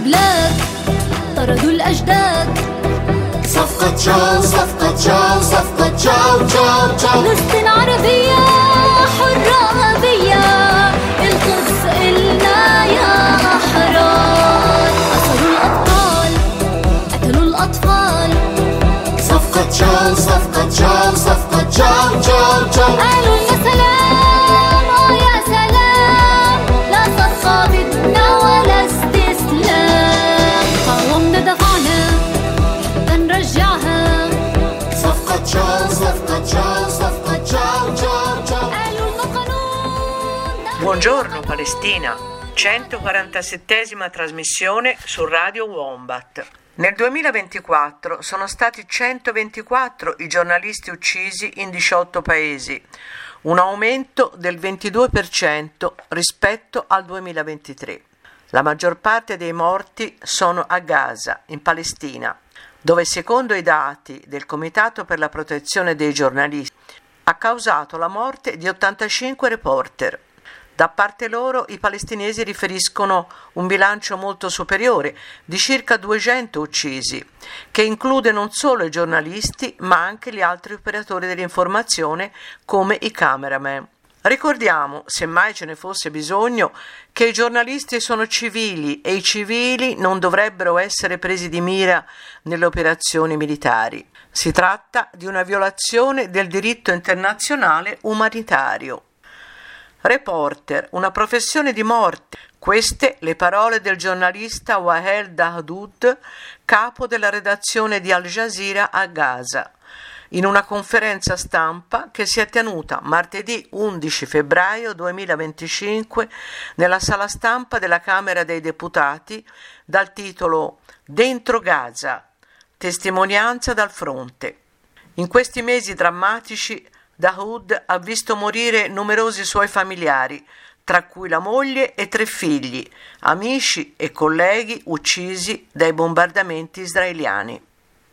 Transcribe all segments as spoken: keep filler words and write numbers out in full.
بلاد طردوا الأجداد. صفقة جاو صفقة جاو صفقة جاو جاو جاو. فلسطين عربية حرة أبية، القدس إلنا يا أحرار. أسروا الأبطال قتلوا الأطفال. صفقة جاو صفقة جاو صفقة جاو جاو جاو. قالوا يا سلام آه يا سلام، لا صفقة بدنا ولا استسلام. قاومنا دفعنا حتى نرجعها. صفقة جاو صفقة جاو صفقة جاو جاو جاو. قالوا القانون. Buongiorno Palestina, centoquarantasettesima trasmissione su Radio Wombat. Nel duemilaventiquattro sono stati centoventiquattro i giornalisti uccisi in diciotto paesi, un aumento del ventidue per cento rispetto al duemilaventitré. La maggior parte dei morti sono a Gaza, in Palestina, dove secondo i dati del Comitato per la protezione dei giornalisti ha causato la morte di ottantacinque reporter. Da parte loro i palestinesi riferiscono un bilancio molto superiore di circa duecento uccisi, che include non solo i giornalisti ma anche gli altri operatori dell'informazione come i cameraman. Ricordiamo, se mai ce ne fosse bisogno, che i giornalisti sono civili e i civili non dovrebbero essere presi di mira nelle operazioni militari. Si tratta di una violazione del diritto internazionale umanitario. Reporter, una professione di morte. Queste le parole del giornalista Wael Dahdouh, capo della redazione di Al Jazeera a Gaza, in una conferenza stampa che si è tenuta martedì undici febbraio duemilaventicinque nella sala stampa della Camera dei Deputati dal titolo Dentro Gaza, testimonianza dal fronte. In questi mesi drammatici Dahdouh ha visto morire numerosi suoi familiari, tra cui la moglie e tre figli, amici e colleghi uccisi dai bombardamenti israeliani.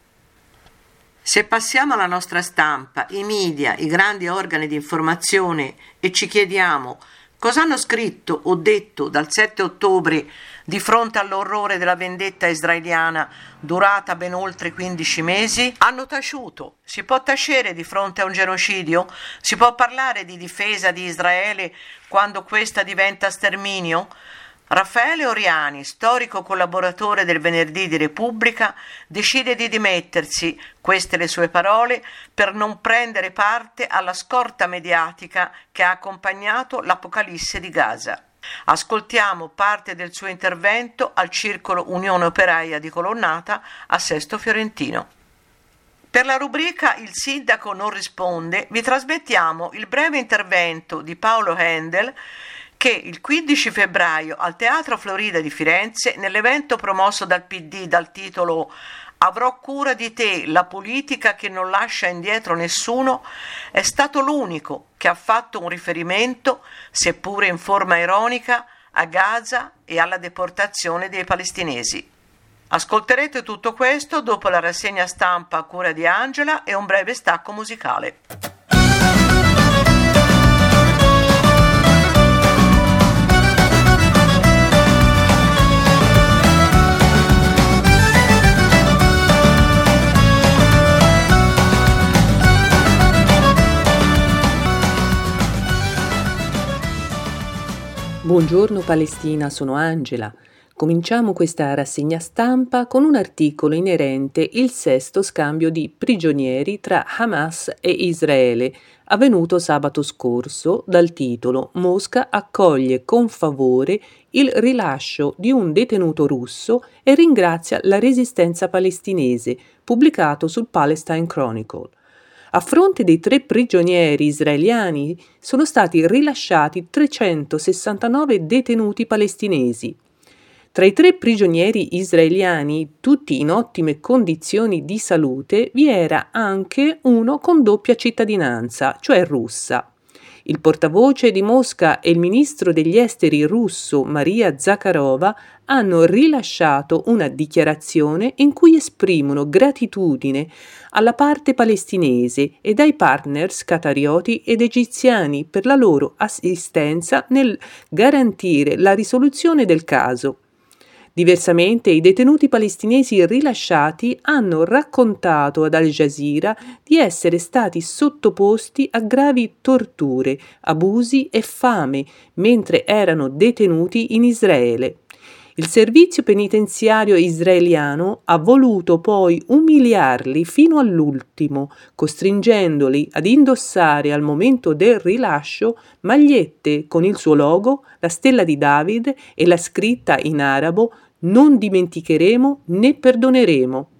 Se passiamo alla nostra stampa, i media, i grandi organi di informazione e ci chiediamo cosa hanno scritto o detto dal sette ottobre di fronte all'orrore della vendetta israeliana durata ben oltre quindici mesi, hanno taciuto. Si può tacere di fronte a un genocidio? Si può parlare di difesa di Israele quando questa diventa sterminio? Raffaele Oriani, storico collaboratore del Venerdì di Repubblica, decide di dimettersi, queste le sue parole, per non prendere parte alla scorta mediatica che ha accompagnato l'apocalisse di Gaza. Ascoltiamo parte del suo intervento al Circolo Unione Operaia di Colonnata a Sesto Fiorentino. Per la rubrica Il sindaco non risponde vi trasmettiamo il breve intervento di Paolo Handel che il quindici febbraio al Teatro Florida di Firenze, nell'evento promosso dal P D dal titolo Avrò cura di te, la politica che non lascia indietro nessuno, è stato l'unico che ha fatto un riferimento, seppure in forma ironica, a Gaza e alla deportazione dei palestinesi. Ascolterete tutto questo dopo la rassegna stampa a cura di Angela e un breve stacco musicale. Buongiorno Palestina, sono Angela. Cominciamo questa rassegna stampa con un articolo inerente il sesto scambio di prigionieri tra Hamas e Israele, avvenuto sabato scorso, dal titolo Mosca accoglie con favore il rilascio di un detenuto russo e ringrazia la resistenza palestinese, pubblicato sul Palestine Chronicle. A fronte dei tre prigionieri israeliani sono stati rilasciati trecentosessantanove detenuti palestinesi. Tra i tre prigionieri israeliani, tutti in ottime condizioni di salute, vi era anche uno con doppia cittadinanza, cioè russa. Il portavoce di Mosca e il ministro degli esteri russo Maria Zakharova hanno rilasciato una dichiarazione in cui esprimono gratitudine alla parte palestinese e ai partners qatarioti ed egiziani per la loro assistenza nel garantire la risoluzione del caso. Diversamente, i detenuti palestinesi rilasciati hanno raccontato ad Al Jazeera di essere stati sottoposti a gravi torture, abusi e fame mentre erano detenuti in Israele. Il servizio penitenziario israeliano ha voluto poi umiliarli fino all'ultimo, costringendoli ad indossare al momento del rilascio magliette con il suo logo, la stella di David e la scritta in arabo "Non dimenticheremo né perdoneremo".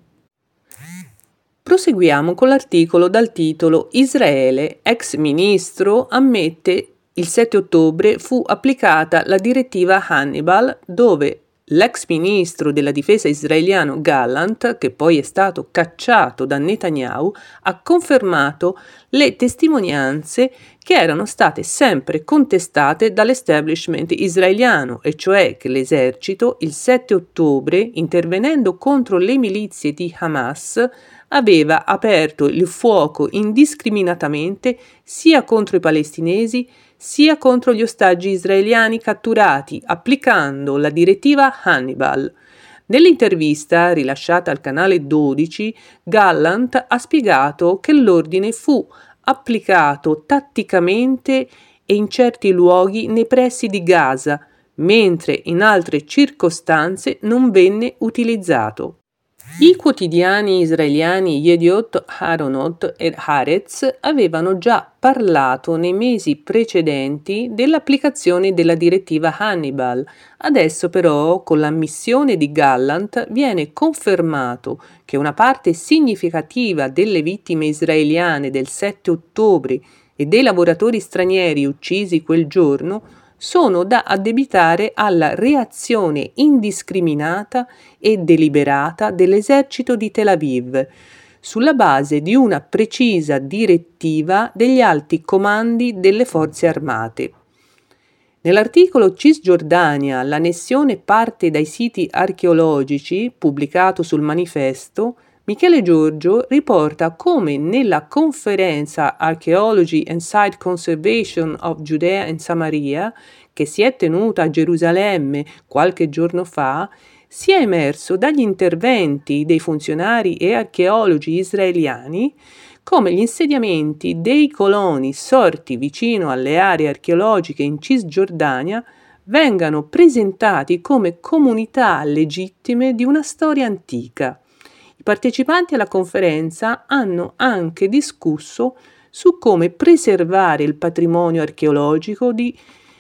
Proseguiamo con l'articolo dal titolo "Israele, ex ministro, ammette il sette ottobre fu applicata la direttiva Hannibal", dove l'ex ministro della difesa israeliano Gallant, che poi è stato cacciato da Netanyahu, ha confermato le testimonianze che erano state sempre contestate dall'establishment israeliano, e cioè che l'esercito il sette ottobre, intervenendo contro le milizie di Hamas, aveva aperto il fuoco indiscriminatamente sia contro i palestinesi sia contro gli ostaggi israeliani catturati, applicando la direttiva Hannibal. Nell'intervista rilasciata al canale dodici, Gallant ha spiegato che l'ordine fu applicato tatticamente e in certi luoghi nei pressi di Gaza, mentre in altre circostanze non venne utilizzato. I quotidiani israeliani Yediot Aharonot e Haaretz avevano già parlato nei mesi precedenti dell'applicazione della direttiva Hannibal. Adesso però, con l'ammissione di Gallant, viene confermato che una parte significativa delle vittime israeliane del sette ottobre e dei lavoratori stranieri uccisi quel giorno sono da addebitare alla reazione indiscriminata e deliberata dell'esercito di Tel Aviv, sulla base di una precisa direttiva degli alti comandi delle forze armate. Nell'articolo Cisgiordania, l'annessione parte dai siti archeologici, pubblicato sul Manifesto, Michele Giorgio riporta come nella conferenza Archaeology and Site Conservation of Judea and Samaria, che si è tenuta a Gerusalemme qualche giorno fa, sia emerso dagli interventi dei funzionari e archeologi israeliani come gli insediamenti dei coloni sorti vicino alle aree archeologiche in Cisgiordania vengano presentati come comunità legittime di una storia antica. I partecipanti alla conferenza hanno anche discusso su come preservare il patrimonio archeologico di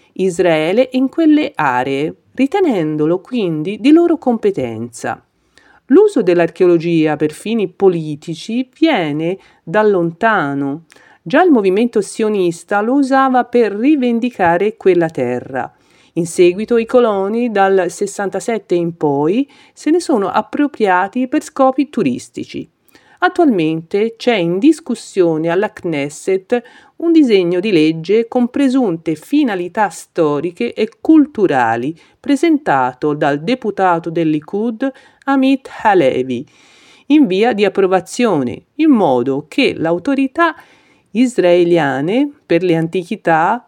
Israele in quelle aree, ritenendolo quindi di loro competenza. L'uso dell'archeologia per fini politici viene da lontano. Già il movimento sionista lo usava per rivendicare quella terra. In seguito i coloni dal sessantasette in poi se ne sono appropriati per scopi turistici. Attualmente c'è in discussione alla Knesset un disegno di legge con presunte finalità storiche e culturali presentato dal deputato del Likud Amit Halevi in via di approvazione, in modo che l'autorità israeliane per le antichità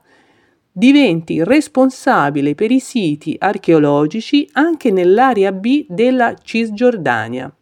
diventi responsabile per i siti archeologici anche nell'area B della Cisgiordania.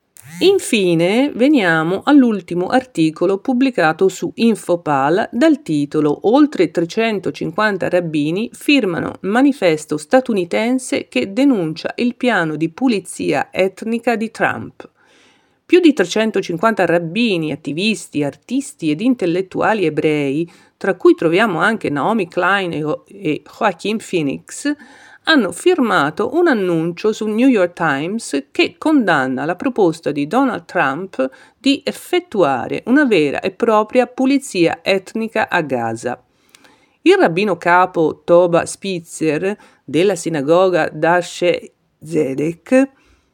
Infine veniamo all'ultimo articolo pubblicato su Infopal dal titolo "Oltre trecentocinquanta rabbini firmano manifesto statunitense che denuncia il piano di pulizia etnica di Trump". Più di trecentocinquanta rabbini, attivisti, artisti ed intellettuali ebrei, tra cui troviamo anche Naomi Klein e Joaquin Phoenix, hanno firmato un annuncio sul New York Times che condanna la proposta di Donald Trump di effettuare una vera e propria pulizia etnica a Gaza. Il rabbino capo Toba Spitzer della sinagoga Darshe Zedek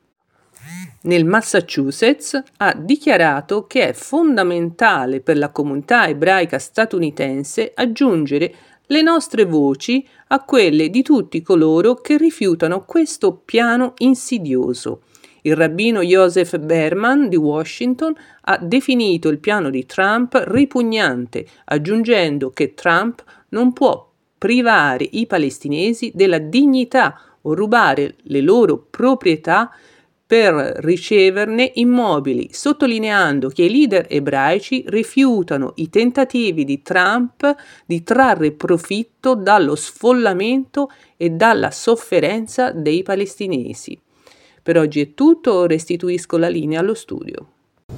nel Massachusetts ha dichiarato che è fondamentale per la comunità ebraica statunitense aggiungere le nostre voci a quelle di tutti coloro che rifiutano questo piano insidioso. Il rabbino Joseph Berman di Washington ha definito il piano di Trump ripugnante, aggiungendo che Trump non può privare i palestinesi della dignità o rubare le loro proprietà per riceverne immobili, sottolineando che i leader ebraici rifiutano i tentativi di Trump di trarre profitto dallo sfollamento e dalla sofferenza dei palestinesi. Per oggi è tutto, restituisco la linea allo studio.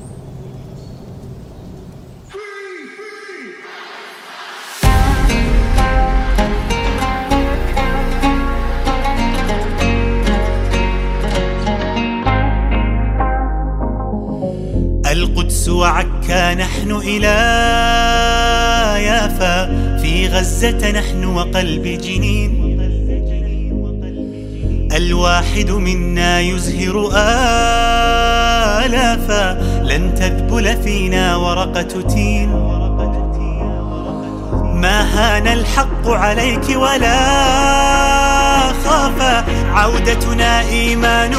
القدس وعكا نحن إلى يافا في غزة نحن وقلب جنين الواحد منا يزهر آلافا لن تذبل فينا ورقة تين ما هان الحق عليك ولا خافا عودتنا إيمان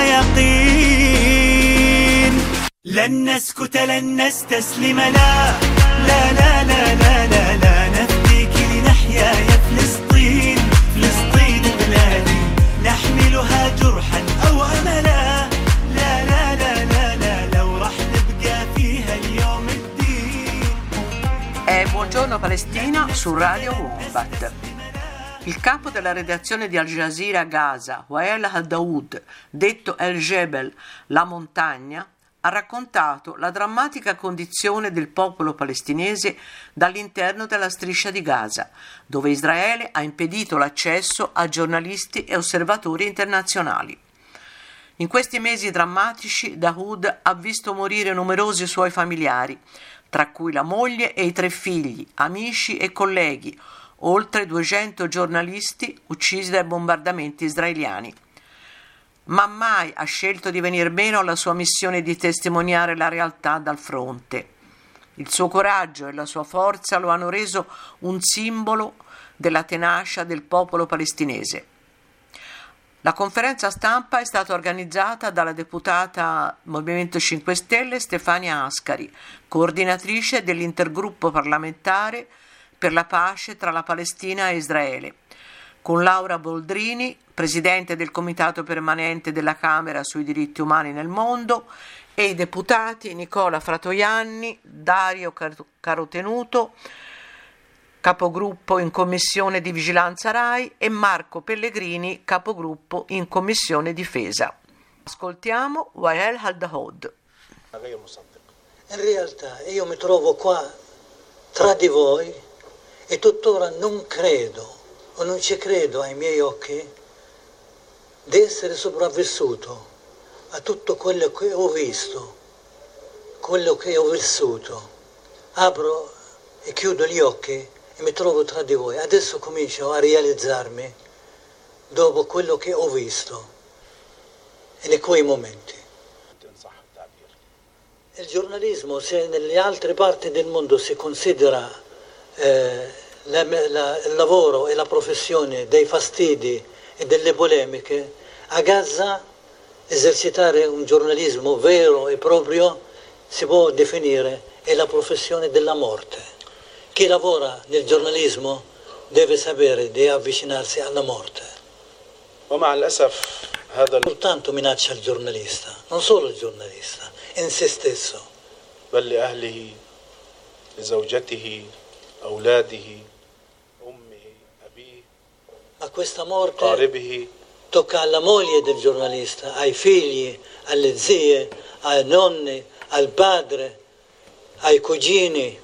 ويقين لن نسكت لن نستسلم لا لا لا لا لا لا, لا نفديك لنحيا يا فلسطين فلسطين بلادي نحملها جرحا أو أملا لا لا لا لا لا لو راح نبقى فيها اليوم الدين. È Buongiorno Palestina su Radio Wombat. Il capo della redazione di Al Jazeera a Gaza, Wael Al-Daoud, detto El Jebel, la montagna, ha raccontato la drammatica condizione del popolo palestinese dall'interno della striscia di Gaza, dove Israele ha impedito l'accesso a giornalisti e osservatori internazionali. In questi mesi drammatici, Daoud ha visto morire numerosi suoi familiari, tra cui la moglie e i tre figli, amici e colleghi, oltre duecento giornalisti uccisi dai bombardamenti israeliani. Ma mai ha scelto di venir meno alla sua missione di testimoniare la realtà dal fronte. Il suo coraggio e la sua forza lo hanno reso un simbolo della tenacia del popolo palestinese. La conferenza stampa è stata organizzata dalla deputata Movimento cinque Stelle Stefania Ascari, coordinatrice dell'intergruppo parlamentare per la pace tra la Palestina e Israele, con Laura Boldrini, presidente del Comitato Permanente della Camera sui diritti umani nel mondo, e i deputati Nicola Fratoianni, Dario Carotenuto, capogruppo in Commissione di Vigilanza Rai, e Marco Pellegrini, capogruppo in Commissione Difesa. Ascoltiamo Wael Al-Daoud. In realtà io mi trovo qua tra di voi e tuttora non credo o non ci credo ai miei occhi di essere sopravvissuto a tutto quello che ho visto, quello che ho vissuto. Apro e chiudo gli occhi e mi trovo tra di voi. Adesso comincio a realizzarmi dopo quello che ho visto in quei momenti. Il giornalismo, se nelle altre parti del mondo si considera eh, La, la, il lavoro e la professione dei fastidi e delle polemiche, a Gaza esercitare un giornalismo vero e proprio si può definire è la professione della morte. Chi lavora nel giornalismo deve sapere di avvicinarsi alla morte. Soltanto minaccia il giornalista, non solo il giornalista, in se stesso. Ma questa morte tocca alla moglie del giornalista, ai figli, alle zie, ai nonni, al padre, ai cugini.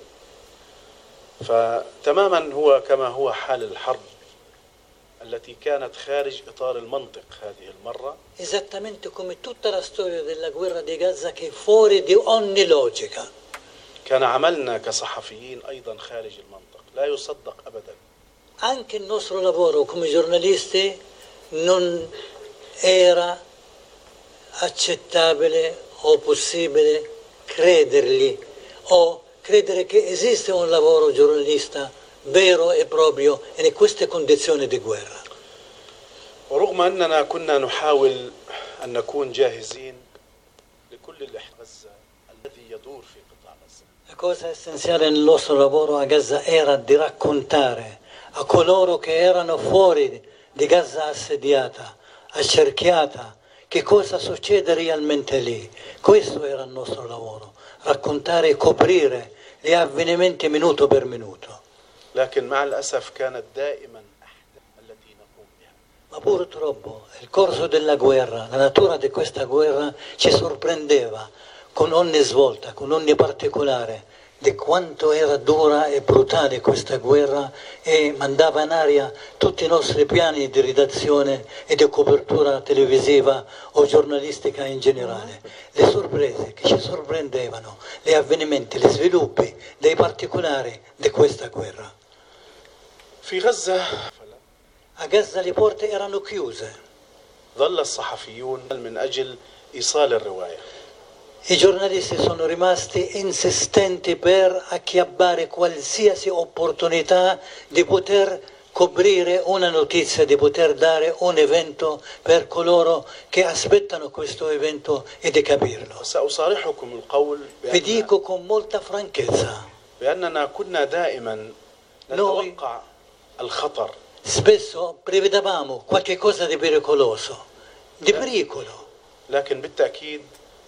فتماما هو كما هو حال الحرب التي كانت خارج إطار المنطق هذه المرة. Esattamente come tutta la storia della guerra di Gaza che è fuori di ogni logica. كان عملنا كصحفيين أيضا خارج المنطق لا يصدق أبدا. Anche il nostro lavoro come giornalisti non era accettabile o possibile credergli o credere che esiste un lavoro giornalista vero e proprio in queste condizioni di guerra. ورغم أننا كنا نحاول أن نكون جاهزين لكل غزة الذي يدور في قطاع غزة. La cosa essenziale nel nostro lavoro a Gaza era di raccontare a coloro che erano fuori di Gaza assediata, accerchiata, che cosa succede realmente lì. Questo era il nostro lavoro, raccontare e coprire gli avvenimenti minuto per minuto. لكن مع الأسف كانت دائما أحداث التي نقوم بها. Ma purtroppo il corso della guerra, la natura di questa guerra ci sorprendeva con ogni svolta, con ogni particolare di quanto era dura e brutale questa guerra e mandava in aria tutti i nostri piani di redazione e di copertura televisiva o giornalistica in generale. Le sorprese che ci sorprendevano, gli avvenimenti, gli sviluppi dei particolari di questa guerra. في غزة A Gaza le porte erano chiuse. ظل الصحفيون من أجل إيصال الرواية. I giornalisti sono rimasti insistenti per acchiappare qualsiasi opportunità di poter coprire una notizia, di poter dare un evento per coloro che aspettano questo evento e di capirlo. سأصارحكم القول Vi dico con molta franchezza, بأننا كنا دائما نتوقع الخطر. spesso prevedevamo qualche cosa di pericoloso, di pericolo, لكن بالتأكيد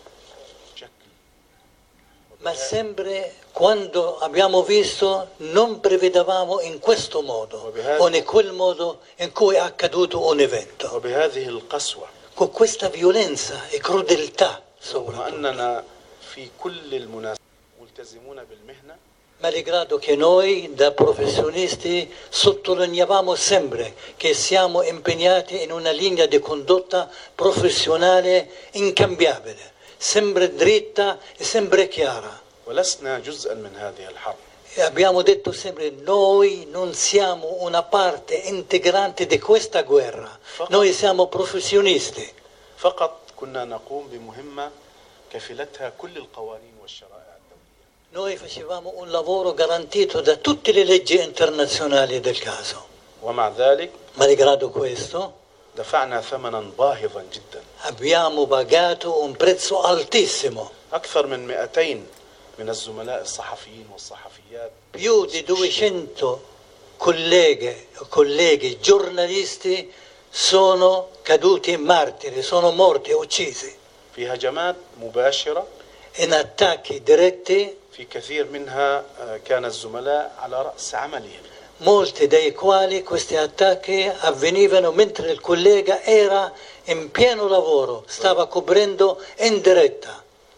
ma sempre quando abbiamo visto non prevedevamo in questo modo o in quel modo in cui è accaduto un evento, وبهذه القسوة con questa violenza e crudeltà soprattutto. وأننا في كل المناسبات ملتزمون بالمهنة. Malgrado che noi da professionisti sottolineiamo sempre che siamo impegnati in una linea di condotta professionale incambiabile, sempre dritta e sempre chiara. ولسنا جزءا من هذه الحرب. E abbiamo detto sempre, noi non siamo una parte integrante di questa guerra, noi siamo professionisti. فقط كنا نقوم بمهمة كفلتها كل القوانين والشرائع الدولية. Noi facevamo un lavoro garantito da tutte le leggi internazionali del caso. ومع ذلك Malgrado questo, دفعنا ثمنا باهظا جدا. abbiamo pagato un prezzo altissimo. أكثر من مئتين من الزملاء الصحفيين والصحفيات Più di duecento colleghe, colleghi giornalisti sono caduti martiri, sono morti, uccisi في هجمات مباشرة. in attacchi diretti, في كثير منها كان الزملاء على رأس عملهم. molti dei quali questi attacchi avvenivano mentre il collega era in pieno lavoro, stava coprendo in diretta.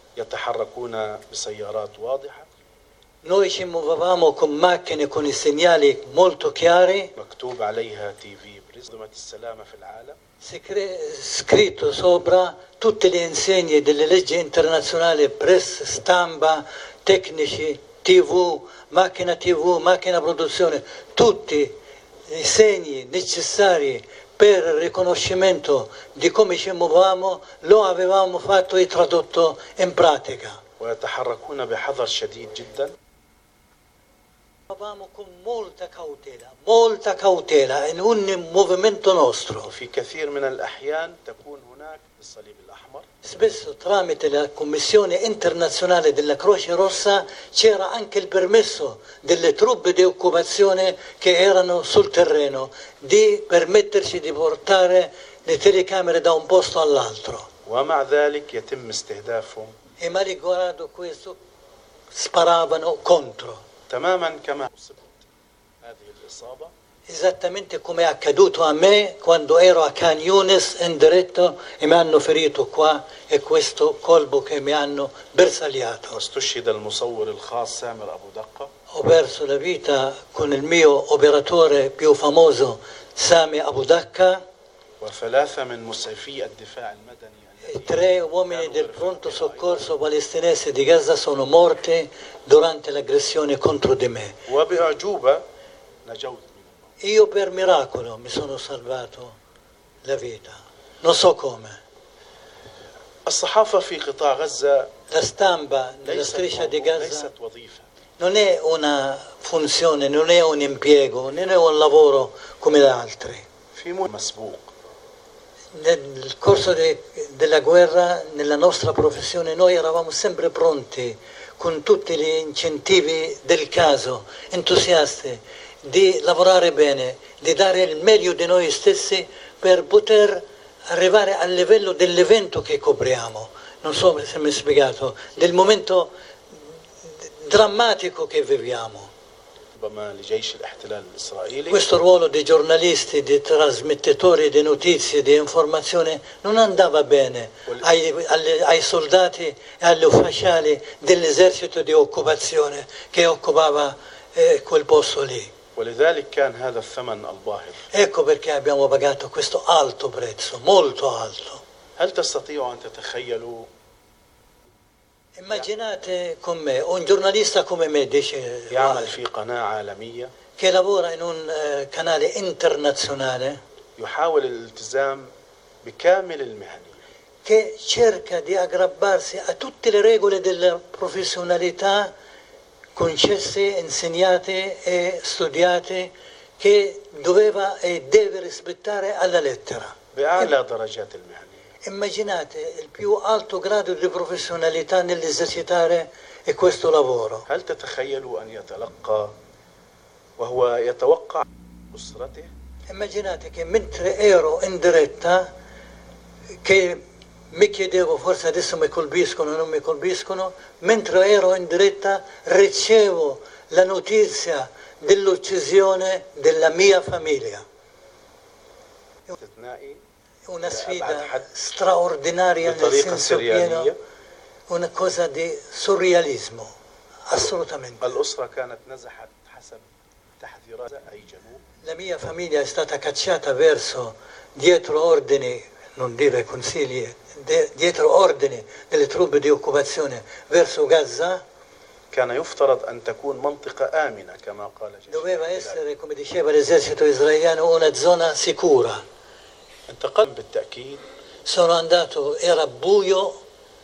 يتحركون بسيارات واضحة. Noi ci muovevamo con macchine con i segnali molto chiari, مكتوب عليها تي في برزمة السلامة في العالم. scritto sopra tutte le insegne delle leggi internazionali, press, stampa, tecnici, tivù, macchina tivù, macchina produzione, tutti i segni necessari per il riconoscimento di come ci muovevamo, lo avevamo fatto e tradotto in pratica. ويتحركون بحذر شديد جدا. Muovevamo con molta cautela, molta cautela in ogni movimento nostro. وفي كثير من الأحيان تكون هناك الصليب الأحمر. Spesso tramite la Commissione internazionale della Croce Rossa c'era anche il permesso delle truppe di occupazione che erano sul terreno di permetterci di portare le telecamere da un posto all'altro. ومع ذلك يتم استهدافهم E malgrado questo sparavano contro, تماما كما أصبت هذه الإصابة. esattamente come è accaduto a me quando ero a Khan Yunis in diretto e mi hanno ferito qua e questo colpo che mi hanno bersagliato. واستشهد المصور الخاص سامر أبو دقة. Ho perso la vita con il mio operatore più famoso Sami Abu Daqqa وثلاثة من مسعفي الدفاع المدني. e tre uomini del pronto soccorso palestinese di Gaza sono morti durante l'aggressione contro di me. وبأعجوبة نجوت من الموت. Io per miracolo mi sono salvato la vita, non so come. الصحافة في قطاع غزة La stampa nella ليست striscia di موضوع- Gaza ليست وظيفة. non è una funzione, non è un impiego, non è un lavoro come gli altri. في مو مسبوق. Nel corso de- della guerra, nella nostra professione, noi eravamo sempre pronti, con tutti gli incentivi del caso, entusiasti, di lavorare bene, di dare il meglio di noi stessi per poter arrivare al livello dell'evento che copriamo, non so se mi è spiegato, del momento drammatico che viviamo. ربما لجيش الاحتلال الإسرائيلي Questo ruolo di giornalisti, di trasmettitori di notizie, di informazione non andava bene ai, alle- ai soldati e agli ufficiali dell'esercito di occupazione che occupava eh, quel posto lì. ولذلك كان هذا الثمن الباهظ. Ecco perché abbiamo pagato questo alto prezzo, molto alto. هل تستطيعوا أن تتخيلوا Immaginate con me, un giornalista come me, dice يعمل Wael, في قناة عالمية che lavora in un eh, canale internazionale, يحاول الالتزام بكامل المهنية che cerca di aggrapparsi a tutte le regole della professionalità concesse, insegnate e studiate, che doveva e deve rispettare alla lettera. بأعلى درجات المهنية. Immaginate il più alto grado di professionalità nell'esercitare e questo lavoro. هل تتخيلوا أن يتلقى وهو يتوقع أسرته Immaginate che mentre ero in diretta, che mi chiedevo, forse adesso mi colpiscono o non mi colpiscono, mentre ero in diretta ricevo la notizia dell'uccisione della mia famiglia. استثنائي Una sfida straordinaria nel بطريقة senso pieno, سريالية. una cosa di surrealismo, assolutamente. الأسرة كانت نزحت حسب تحذيرات أي جنوب. La mia famiglia è stata cacciata verso, dietro ordini, non dire consigli, de- dietro ordini delle truppe di occupazione verso Gaza. كان يفترض أن تكون منطقة آمنة كما قال جيش Doveva الاحتلال. essere, come diceva l'esercito israeliano, una zona sicura. انتقلت بالتأكيد Sono andato, era buio,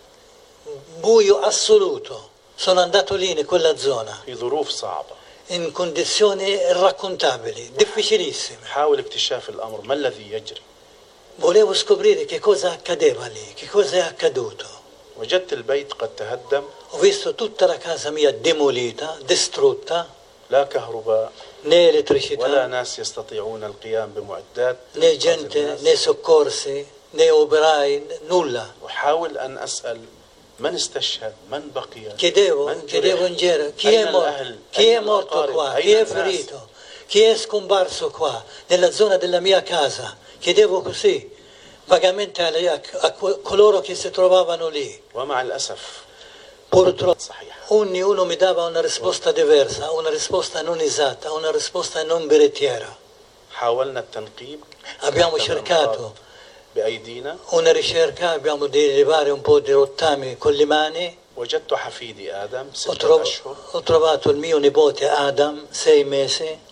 buio assoluto. Sono andato lì in quella zona, في ظروف صعبة. in condizioni irraccontabili, difficilissime. حاول اكتشاف الأمر ما الذي يجري. Volevo scoprire che cosa accadeva lì, che cosa è accaduto. وجدت البيت قد تهدم. Ho visto tutta la casa mia demolita, distrutta, لا كهرباء né ولا elettricità, ناس يستطيعون القيام بمعدات né إنقاذ gente, الناس. né soccorsi, né operai, nulla. أحاول أن أسأل من استشهد من بقي Chiedevo, من chiedevo in جرح giro, chi أين è, mor- الأهل chi è أين morto الأقارب qua, أين chi è الناس. ferito, chi è scomparso qua, nella zona della mia casa. Chiedevo così, vagamente alle- a, a coloro che si trovavano lì. ومع الأسف Purtroppo صحيح. ognuno mi dava una risposta diversa, una risposta non esatta, una risposta non veritiera. حاولنا التنقيب Abbiamo تحت cercato الأنقاض بأيدينا. una ricerca, abbiamo di levare un po' di rottami con le mani. وجدت حفيدي آدم Ho, ستة trov- أشهر. ho trovato il mio nipote Adam, sei mesi,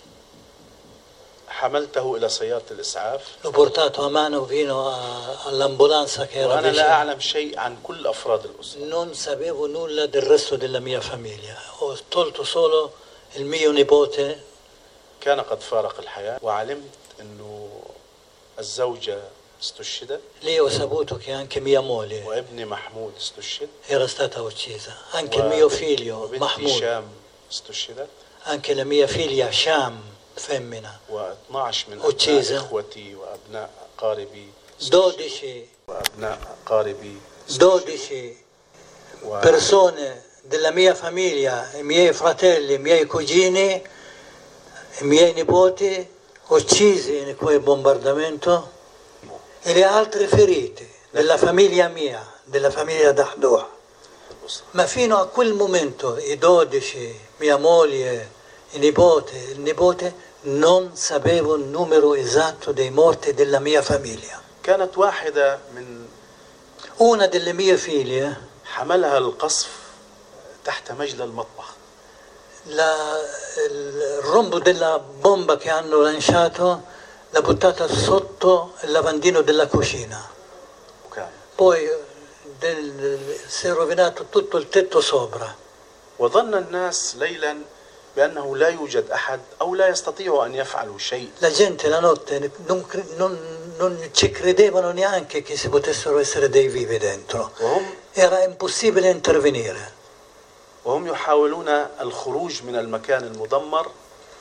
حملته إلى سيارة الإسعاف l'ho portato a mano fino a- all'ambulanza che era وأنا لا vicino. أعلم شيء عن كل أفراد الأسرة. Non sapevo nulla del resto della mia famiglia, ho tolto solo il mio nipote. كان قد فارق الحياة وعلمت أنه الزوجة استشهدت Lì ho saputo che anche mia moglie وابني محمود استشهد era stata uccisa, anche il mio figlio وبنتي Mahmoud, شام استشهدت anche la mia figlia Sham, femmina, واثناش من uccisa. أبناء إخوتي وأبناء أقاربي استشهدوا. dodici, وأبناء أقاربي استشهدوا. dodici و- persone della mia famiglia, i miei fratelli, i miei cugini, i miei nipoti uccisi in quel bombardamento e le altre ferite della famiglia mia, della famiglia Dahdoh. Ma fino a quel momento i dodici, mia moglie, il nipote, il nipote, non sapevo il numero esatto dei morti della mia famiglia. كانت واحدة من Una delle mie figlie, حملها القصف تحت مجلى المطبخ. la- il rombo della bomba che hanno lanciato l'ha buttata sotto il lavandino della cucina. وكان Poi eh, del- si è rovinato tutto il tetto sopra. وظن الناس ليلا بأنه لا يوجد أحد أو لا يستطيع أن يفعلوا شيء. La gente la notte non, cre- non- non ci credevano neanche che si potessero essere dei vivi dentro. وهم Era impossibile intervenire. وهم يحاولون الخروج من المكان المدمر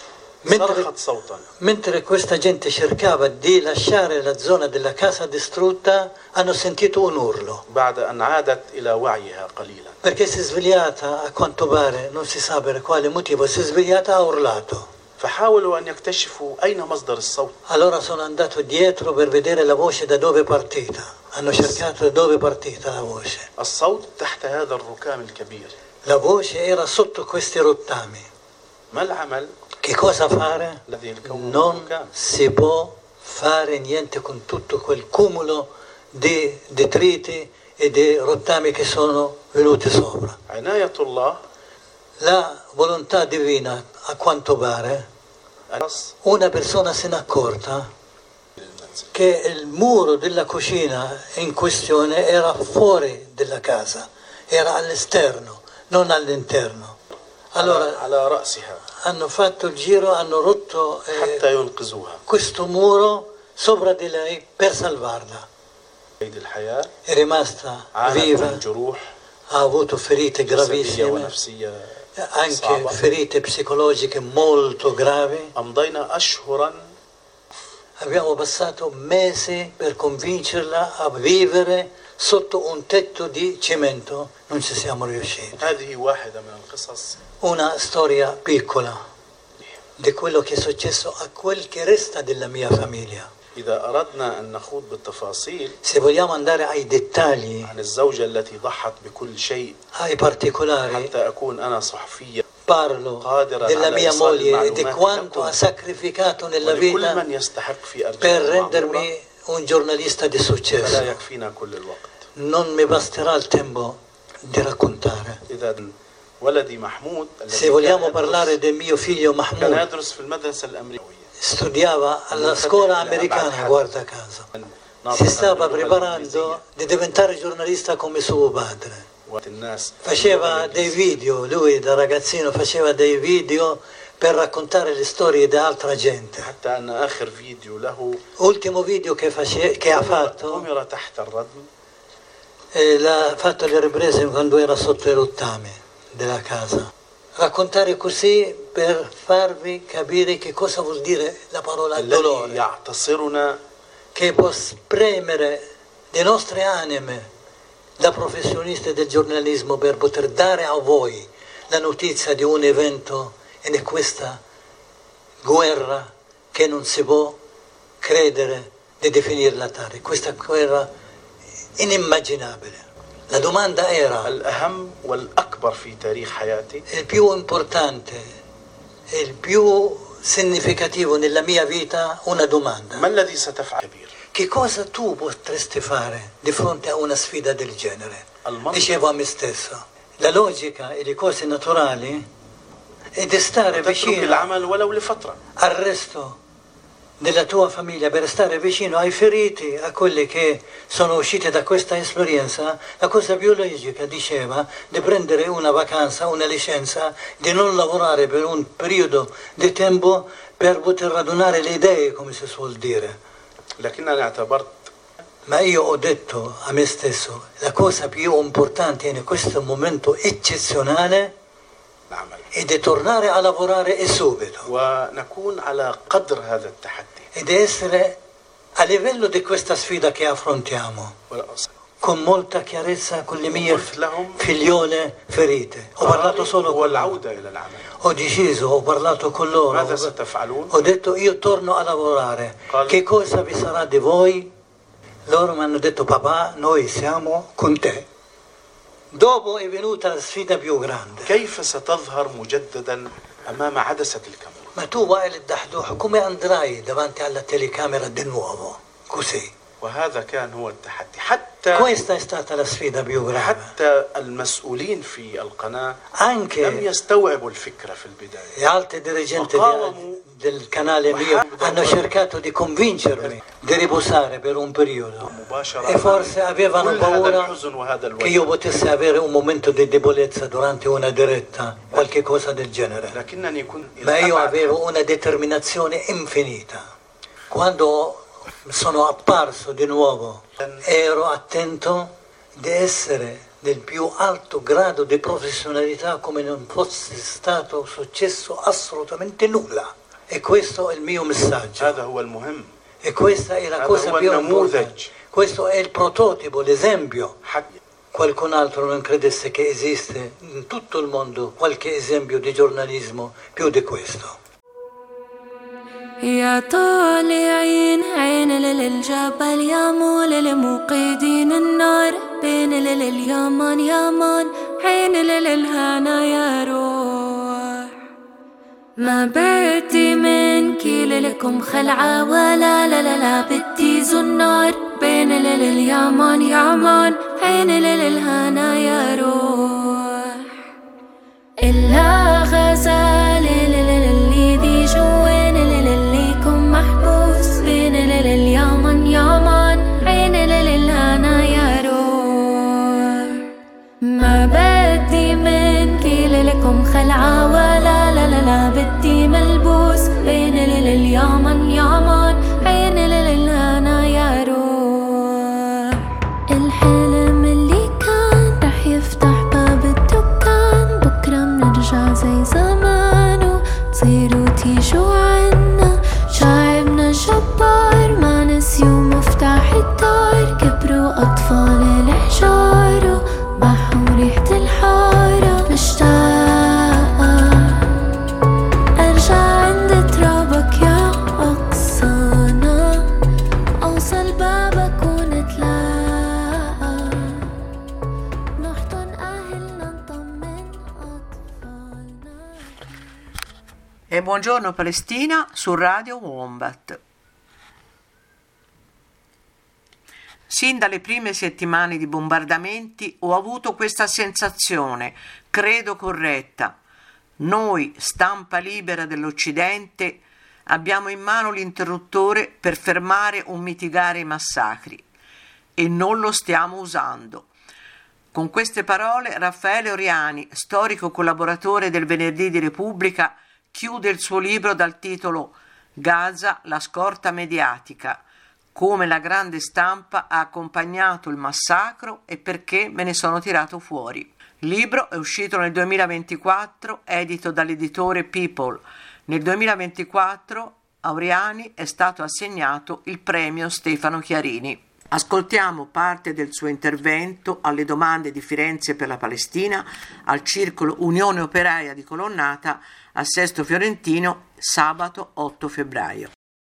Mentre, صرخت صوتا mentre questa gente cercava di lasciare la zona della casa distrutta, hanno sentito un urlo. بعد أن عادت إلى وعيها قليلا. Perché si è svegliata, a quanto pare, non si sa per quale motivo, si è svegliata e ha urlato. فحاولوا أن يكتشفوا أين مصدر الصوت. Allora sono andato dietro per vedere la voce da dove è partita. Hanno cercato da dove è partita la voce. الصوت تحت هذا الركام الكبير. La voce era sotto questi rottami. ما العمل Che cosa fare? الذي الكون Non الركام؟ si può fare niente con tutto quel cumulo di detriti e di rottami che sono venuti sopra. عناية الله La volontà divina, a quanto pare, النص una persona se n'è accorta che il muro della cucina in questione era fuori della casa, era all'esterno, non all'interno. Allora على رأسها hanno fatto il giro, hanno rotto eh, حتى ينقذوها. questo muro sopra di lei per salvarla. قيد الحياة È rimasta عانت viva, من جروح ha avuto ferite جسدية gravissime, ونفسية anche صعبة. ferite psicologiche molto gravi. أمضينا أشهرا Abbiamo passato mesi per convincerla a vivere sotto un tetto di cemento, non ci siamo riusciti. هذه واحدة من القصص Una storia piccola di quello che è successo a quel che resta della mia famiglia. إذا أردنا أن نخوض بالتفاصيل Se vogliamo andare ai dettagli, عن الزوجة التي ضحت بكل شيء ai particolari, حتى أكون أنا صحفية parlo della mia moglie e di quanto ha sacrificato nella ولكل vita من يستحق في أرجاء per المعمورة rendermi un giornalista di فلا successo. يكفينا كل الوقت. Non mi basterà il tempo di raccontare. إذا ولدي محمود الذي Se vogliamo كان parlare يدرس- del mio figlio كان Mahmoud, يدرس في المدرسة الأمريكية studiava alla scuola americana, guarda caso. Si stava preparando di diventare giornalista come suo padre. الناس Faceva dei video, lui da ragazzino faceva dei video per raccontare le storie di altra gente. حتى أن آخر فيديو له Ultimo video che, face- che ha fatto, أمر تحت الردم eh, l'ha fatto le riprese quando era sotto i rottami della casa. Raccontare così per farvi capire che cosa vuol dire la parola الذي dolore, يعتصرنا che può spremere le nostre anime da professionisti del giornalismo per poter dare a voi la notizia di un evento e di questa guerra che non si può credere di definirla tale, questa guerra inimmaginabile. La domanda era, الأهم والأكبر في تاريخ حياتي il più importante e il più significativo nella mia vita, una domanda. ما الذي ستفعل كبير Che cosa tu potresti fare di fronte a una sfida del genere? المنطق Dicevo a me stesso, la logica e le cose naturali è di stare تترك vicino العمل ولو لفترة al resto della tua famiglia, per stare vicino ai feriti, a quelli che sono usciti da questa esperienza. La cosa più logica diceva di prendere una vacanza, una licenza, di non lavorare per un periodo di tempo per poter radunare le idee, come si suol dire. لكنني اعتبرت Ma io ho detto a me stesso, la cosa più importante in questo momento eccezionale العمل è di tornare a lavorare e subito, ونكون على قدر هذا التحدي e di essere a livello di questa sfida che affrontiamo, ولا- con molta chiarezza con le mie قلت لهم figliole ferite. Ho parlato solo هو con loro, العودة إلى العمل. ho deciso, ho parlato con loro, ماذا ستفعلون؟ ho detto io torno a lavorare, قال- che cosa vi sarà di voi? Loro mi hanno detto papà, noi siamo con te. Dopo è venuta la sfida più grande. كيف ستظهر مجددا أمام عدسة الكاميرا؟ Ma tu Wael Dahduh, come andrai davanti alla telecamera di nuovo? Così. وهذا كان هو التحدي حتى Questa è stata la sfida più grave. حتى المسؤولين في القناة لم Anche يستوعبوا الفكرة في البداية. gli altri dirigenti di- del canale mio hanno cercato di convincermi di riposare per un periodo مباشرة e forse avevano كل هذا paura الحزن وهذا che io الوجع. potessi avere un momento di debolezza durante una diretta, qualche cosa del genere. لكنني كنت Ma io أبعد avevo una determinazione infinita. Quando sono apparso di nuovo, ero attento di essere del più alto grado di professionalità, come non fosse stato successo assolutamente nulla. E questo è il mio messaggio. هذا هو المهم. E questa è la هذا cosa هو più النموذج. importante. Questo è il prototipo, l'esempio. حتى Qualcun altro non credesse che esiste in tutto il mondo qualche esempio di giornalismo più di questo. يا طالعين عين للجبل يا مول للموقدين النار بين لليمن يمن عين للهنا يا روح ما بدي منكي لكم خلعة ولا لا لا لا بدي زنار بين لليمن يمن عين للهنا يا روح إلا غزال اللي ذي جوين لليكم محبوس بين لليمن يمن عين للهنا يا روح ما بدي منكي لكم خلعة ولا لا لا لا بدي ملبوس بين لليمن يمن عين للهنا يا روح الحلم اللي كان رح يفتح باب الدكان بكرة منرجع زي زمان وتصيروا تيجوا عنا شعبنا جبار ما نسيوا مفتاح الدار كبروا أطفال الحجار وبحوا ريحة الحارة مشتاقة أرجع عند ترابك يا أقصانا أوصل بابك ونتلاقى نحضن أهلنا نطمن أطفالنا. E buongiorno Palestina su Radio Wombat. Sin dalle prime settimane di bombardamenti ho avuto questa sensazione, credo corretta. Noi, stampa libera dell'Occidente, abbiamo in mano l'interruttore per fermare o mitigare i massacri e non lo stiamo usando. Con queste parole Raffaele Oriani, storico collaboratore del Venerdì di Repubblica, chiude il suo libro dal titolo Gaza, la scorta mediatica, come la grande stampa ha accompagnato il massacro e perché me ne sono tirato fuori. Il libro è uscito nel duemilaventiquattro, edito dall'editore People. Nel duemilaventiquattro a Oriani è stato assegnato il premio Stefano Chiarini. Ascoltiamo parte del suo intervento alle domande di Firenze per la Palestina al Circolo Unione Operaia di Colonnata a Sesto Fiorentino sabato otto febbraio.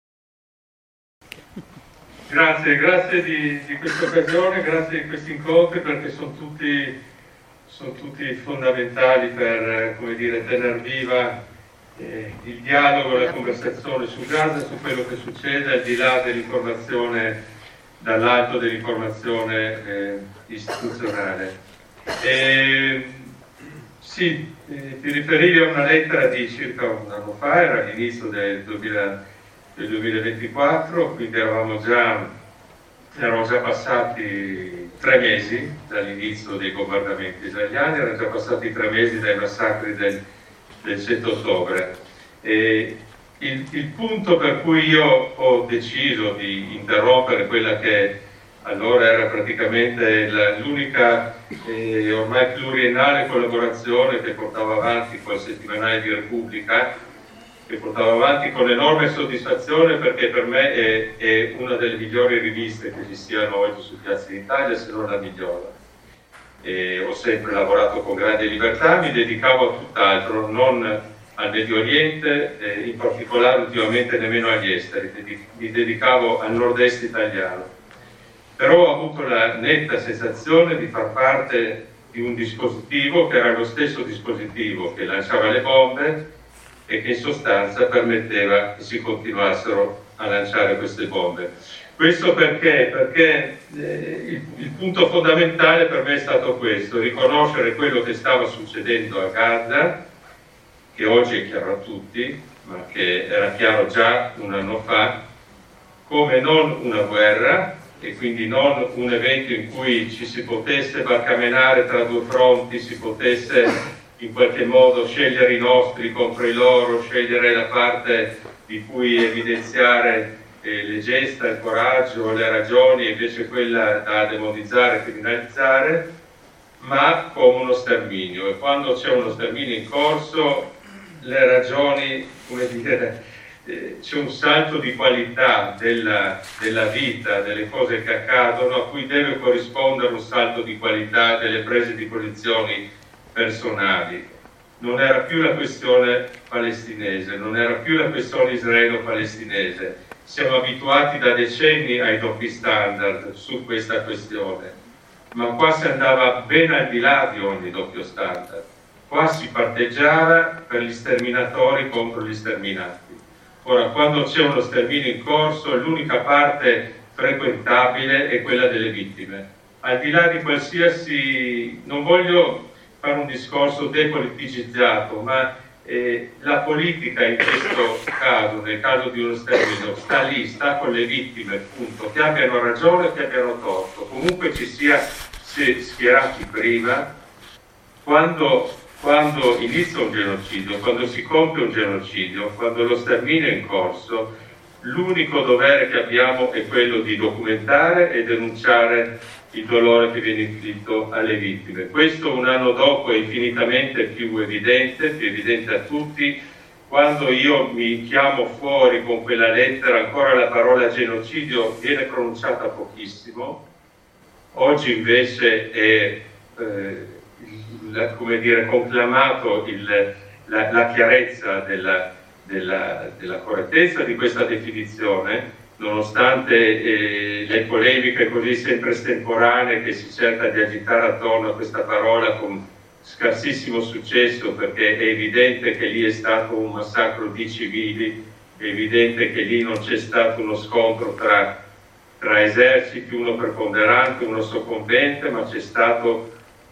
Grazie, grazie di, di questa occasione, grazie di questi incontri perché sono tutti, sono tutti fondamentali per, come dire, tenere viva eh, il dialogo e la conversazione su Gaza, su quello che succede al di là dell'informazione, dall'alto dell'informazione eh, istituzionale. E, sì, eh, ti riferivi a una lettera di circa un anno fa, era all'inizio del duemila del duemilaventiquattro, quindi eravamo già, erano già passati tre mesi dall'inizio dei bombardamenti israeliani, erano già passati tre mesi dai massacri del, del sette ottobre. E il, il punto per cui io ho deciso di interrompere quella che allora era praticamente la, l'unica eh, ormai pluriennale collaborazione che portava avanti col settimanale di Repubblica, che portavo avanti con enorme soddisfazione perché per me è, è una delle migliori riviste che ci siano oggi su Piazza d'Italia, se non la migliore. E ho sempre lavorato con grande libertà, mi dedicavo a tutt'altro, non al Medio Oriente, eh, in particolare ultimamente nemmeno agli esteri, mi dedicavo al nord-est italiano. Però ho avuto la netta sensazione di far parte di un dispositivo che era lo stesso dispositivo che lanciava le bombe e che in sostanza permetteva che si continuassero a lanciare queste bombe. Questo perché? Perché eh, il, il punto fondamentale per me è stato questo, riconoscere quello che stava succedendo a Gaza, che oggi è chiaro a tutti, ma che era chiaro già un anno fa, come non una guerra, e quindi non un evento in cui ci si potesse barcamenare tra due fronti, si potesse in qualche modo scegliere i nostri contro i loro, scegliere la parte di cui evidenziare eh, le gesta, il coraggio, le ragioni, e invece quella da demonizzare e criminalizzare, ma come uno sterminio. E quando c'è uno sterminio in corso, le ragioni, come dire, eh, c'è un salto di qualità della, della vita, delle cose che accadono, a cui deve corrispondere un salto di qualità delle prese di posizioni personali. Non era più la questione palestinese, non era più la questione israelo-palestinese. Siamo abituati da decenni ai doppi standard su questa questione, ma qua si andava ben al di là di ogni doppio standard. Qua si parteggiava per gli sterminatori contro gli sterminati. Ora, quando c'è uno sterminio in corso, l'unica parte frequentabile è quella delle vittime. Al di là di qualsiasi... non voglio fare un discorso depoliticizzato, ma eh, la politica in questo caso, nel caso di uno sterminio, sta lì, sta con le vittime, appunto, che abbiano ragione o che abbiano torto. Comunque ci sia si schierati prima, quando, quando inizia un genocidio, quando si compie un genocidio, quando lo sterminio è in corso, l'unico dovere che abbiamo è quello di documentare e denunciare il dolore che viene inflitto alle vittime. Questo un anno dopo è infinitamente più evidente, più evidente a tutti. Quando io mi chiamo fuori con quella lettera, ancora la parola genocidio viene pronunciata pochissimo. Oggi invece è eh, il, come dire, conclamato il, la, la chiarezza della, della, della correttezza di questa definizione, nonostante eh, le polemiche così sempre estemporanee che si cerca di agitare attorno a questa parola con scarsissimo successo, perché è evidente che lì è stato un massacro di civili, è evidente che lì non c'è stato uno scontro tra, tra eserciti, uno preponderante, uno soccombente, ma c'è stata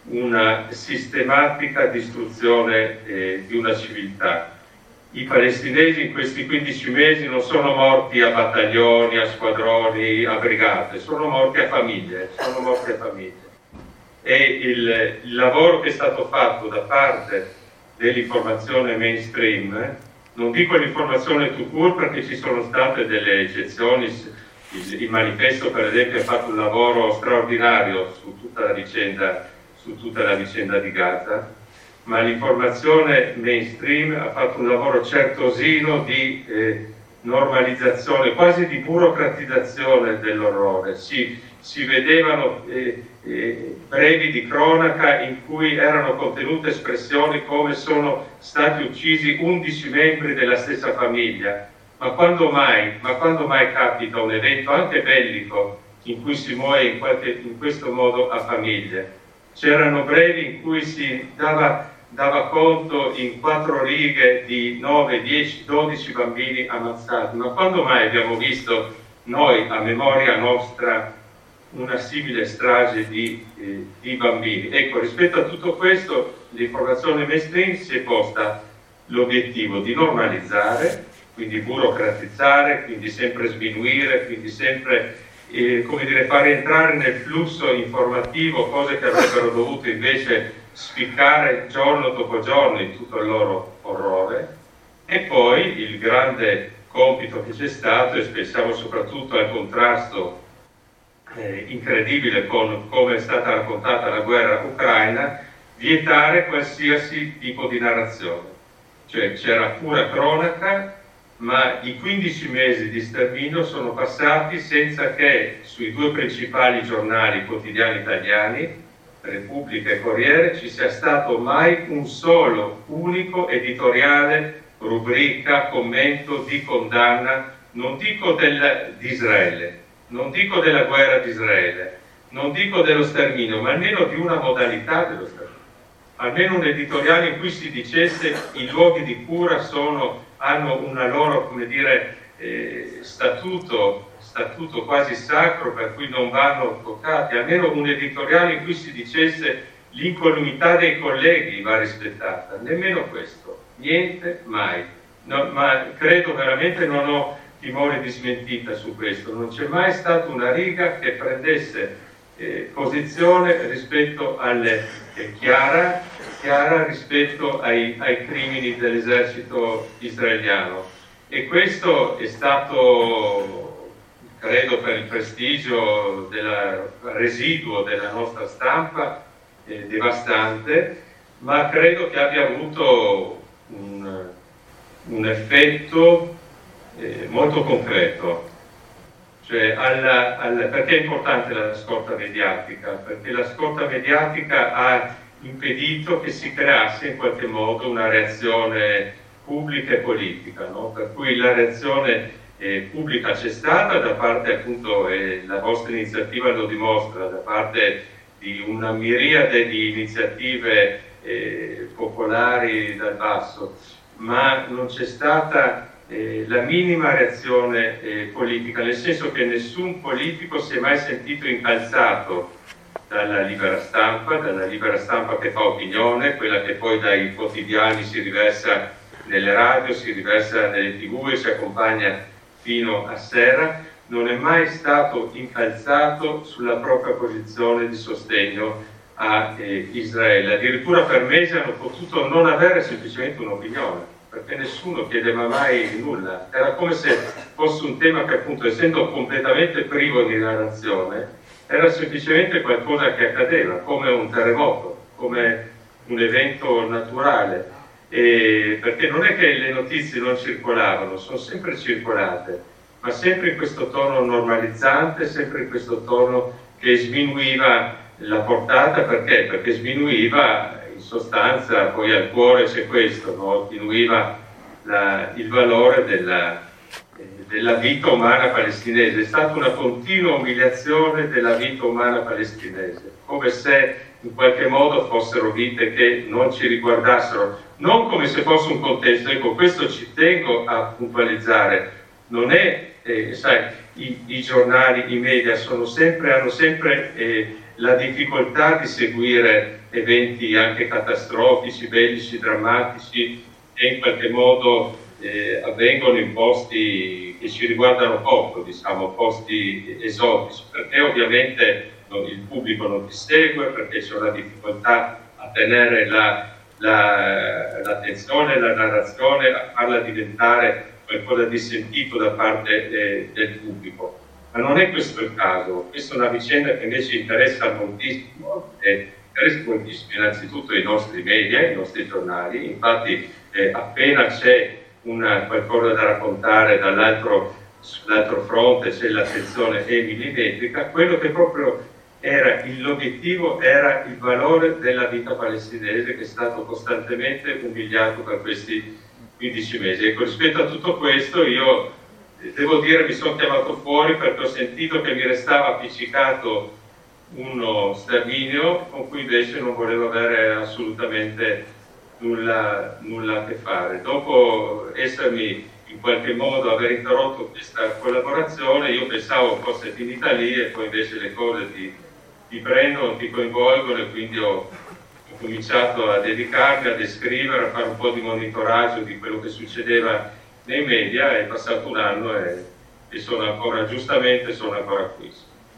una sistematica distruzione eh, di una civiltà. I palestinesi in questi quindici mesi non sono morti a battaglioni, a squadroni, a brigate, sono morti a famiglie, sono morti a famiglie. E il, il lavoro che è stato fatto da parte dell'informazione mainstream, non dico l'informazione tout court perché ci sono state delle eccezioni, il, il manifesto per esempio ha fatto un lavoro straordinario su tutta la vicenda, su tutta la vicenda di Gaza, ma l'informazione mainstream ha fatto un lavoro certosino di eh, normalizzazione, quasi di burocratizzazione dell'orrore. Si, si vedevano eh, eh, brevi di cronaca in cui erano contenute espressioni come sono stati uccisi undici membri della stessa famiglia. Ma quando mai, ma quando mai capita un evento anche bellico in cui si muore in, qualche, in questo modo a famiglie? C'erano brevi in cui si dava, dava conto in quattro righe di nove, dieci, dodici bambini ammazzati, ma quando mai abbiamo visto noi, a memoria nostra, una simile strage di, eh, di bambini? Ecco, rispetto a tutto questo, l'informazione mainstream si è posta l'obiettivo di normalizzare, quindi burocratizzare, quindi sempre sminuire, quindi sempre... Eh, come dire, far entrare nel flusso informativo cose che avrebbero dovuto invece spiccare giorno dopo giorno in tutto il loro orrore. E poi il grande compito che c'è stato, e pensiamo soprattutto al contrasto eh, incredibile con come è stata raccontata la guerra ucraina, vietare qualsiasi tipo di narrazione. Cioè c'era pura cronaca, ma i quindici mesi di sterminio sono passati senza che sui due principali giornali quotidiani italiani, Repubblica e Corriere, ci sia stato mai un solo unico editoriale, rubrica, commento di condanna, non dico del, di Israele, non dico della guerra di Israele, non dico dello sterminio, ma almeno di una modalità dello sterminio. Almeno un editoriale in cui si dicesse i luoghi di cura sono, hanno una loro, come dire, eh, statuto, statuto quasi sacro per cui non vanno toccati, almeno un editoriale in cui si dicesse l'incolumità dei colleghi va rispettata, nemmeno questo, niente, mai. No, ma credo veramente, non ho timore di smentita su questo, non c'è mai stata una riga che prendesse Eh, posizione rispetto alle eh, chiara, chiara rispetto ai, ai crimini dell'esercito israeliano, e questo è stato, credo, per il prestigio del residuo della nostra stampa eh, devastante, ma credo che abbia avuto un, un effetto eh, molto concreto. Cioè alla, alla, perché è importante la scorta mediatica? Perché la scorta mediatica ha impedito che si creasse in qualche modo una reazione pubblica e politica, no? Per cui la reazione eh, pubblica c'è stata da parte, appunto, eh, la vostra iniziativa lo dimostra, da parte di una miriade di iniziative eh, popolari dal basso, ma non c'è stata eh, la minima reazione eh, politica, nel senso che nessun politico si è mai sentito incalzato dalla libera stampa, dalla libera stampa che fa opinione, quella che poi dai quotidiani si riversa nelle radio, si riversa nelle tv e si accompagna fino a sera, non è mai stato incalzato sulla propria posizione di sostegno a eh, Israele. Addirittura per mesi hanno potuto non avere semplicemente un'opinione, perché nessuno chiedeva mai nulla. Era come se fosse un tema che, appunto, essendo completamente privo di narrazione, era semplicemente qualcosa che accadeva, come un terremoto, come un evento naturale. E perché non è che le notizie non circolavano, sono sempre circolate, ma sempre in questo tono normalizzante, sempre in questo tono che sminuiva la portata. Perché? Perché sminuiva, in sostanza, poi al cuore c'è questo, no? Sminuiva la, il valore della, eh, della vita umana palestinese. È stata una continua umiliazione della vita umana palestinese, come se in qualche modo fossero vite che non ci riguardassero, non come se fosse un contesto. Ecco, questo ci tengo a puntualizzare. Non è, eh, sai, i, i giornali, i media sono sempre, hanno sempre eh, la difficoltà di seguire eventi anche catastrofici, bellici, drammatici, che in qualche modo eh, avvengono in posti che ci riguardano poco, diciamo, posti esotici, perché ovviamente no, il pubblico non ti segue, perché c'è una difficoltà a tenere la, la, l'attenzione, la narrazione, a farla diventare qualcosa di sentito da parte eh, del pubblico. Ma non è questo il caso, questa è una vicenda che invece interessa moltissimo, eh, interessa moltissimo innanzitutto i nostri media, i nostri giornali. Infatti eh, appena c'è una, qualcosa da raccontare dall'altro, sull'altro fronte, c'è l'attenzione è millimetrica. Quello che proprio era l'obiettivo era il valore della vita palestinese, che è stato costantemente umiliato per questi quindici mesi. Ecco, rispetto a tutto questo io devo dire mi sono chiamato fuori perché ho sentito che mi restava appiccicato uno sterminio con cui invece non volevo avere assolutamente nulla, nulla a che fare. Dopo essermi in qualche modo aver interrotto questa collaborazione, io pensavo fosse finita lì, e poi invece le cose ti, ti prendono, ti coinvolgono, e quindi ho ho cominciato a dedicarmi, a descrivere, a fare un po' di monitoraggio di quello che succedeva nei media. È passato un anno e, e sono ancora, giustamente, sono ancora qui.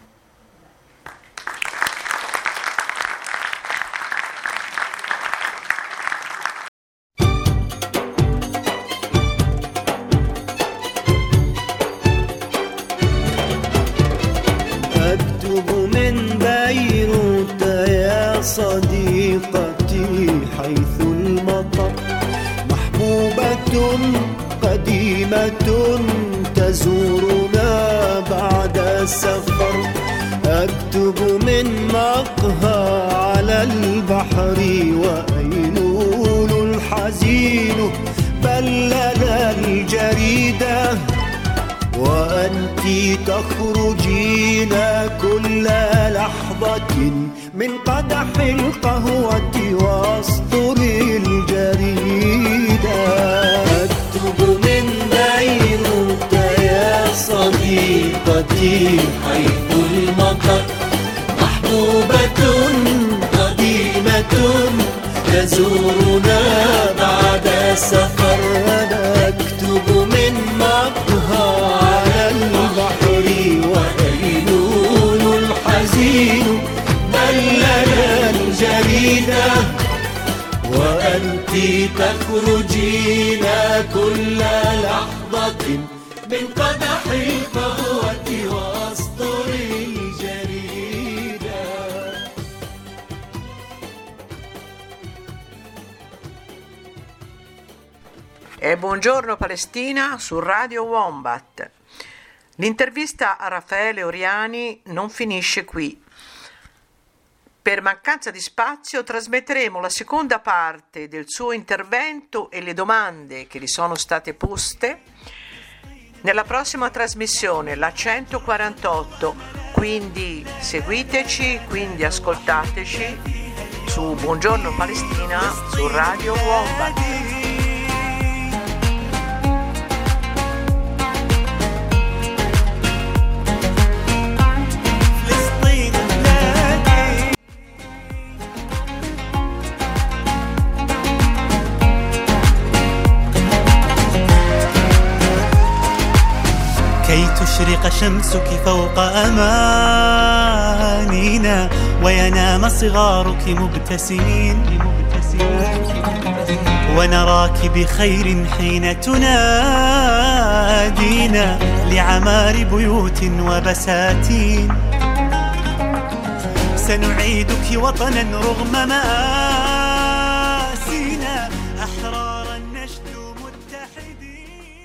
أكتب من بيروت يا صديقتي حيث المطر، محبوبة قديمة تزورنا بعد السفر. أكتب من مقهى على البحر وأيلول الحزين بلل الجريدة، وأنت تخرجين كل لحظة من قدح القهوة واسطر الجريدة. أكتب من بيروت يا صديقتي حيث المطر، محبوبة قديمة تزورنا بعد السفر. أكتب من مقهى على البحر وأيلول الحزين بلل الجريدة، وأنت تخرجين كل لحظة من قدح القهوة واسطر الجريدة. E buongiorno Palestina su Radio Wombat. L'intervista a Raffaele Oriani non finisce qui. Per mancanza di spazio trasmetteremo la seconda parte del suo intervento e le domande che gli sono state poste nella prossima trasmissione, la centoquarantotto, quindi seguiteci, quindi ascoltateci su Buongiorno Palestina su Radio Wombat. كي تشرق شمسك فوق أمانينا وينام صغارك مبتسمين ونراك بخير حين تنادينا لعمار بيوت وبساتين سنعيدك وطنا رغم مآسينا أحرارا نشدو متحدين.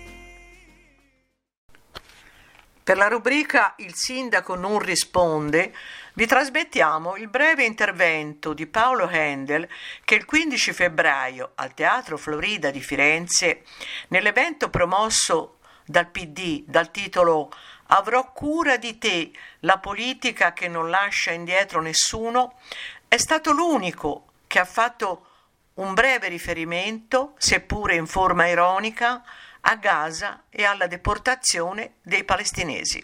Per la rubrica Il sindaco non risponde, vi trasmettiamo il breve intervento di Paolo Handel che il quindici febbraio al Teatro Florida di Firenze, nell'evento promosso dal P D dal titolo Avrò cura di te, la politica che non lascia indietro nessuno, è stato l'unico che ha fatto un breve riferimento, seppure in forma ironica, a Gaza e alla deportazione dei palestinesi.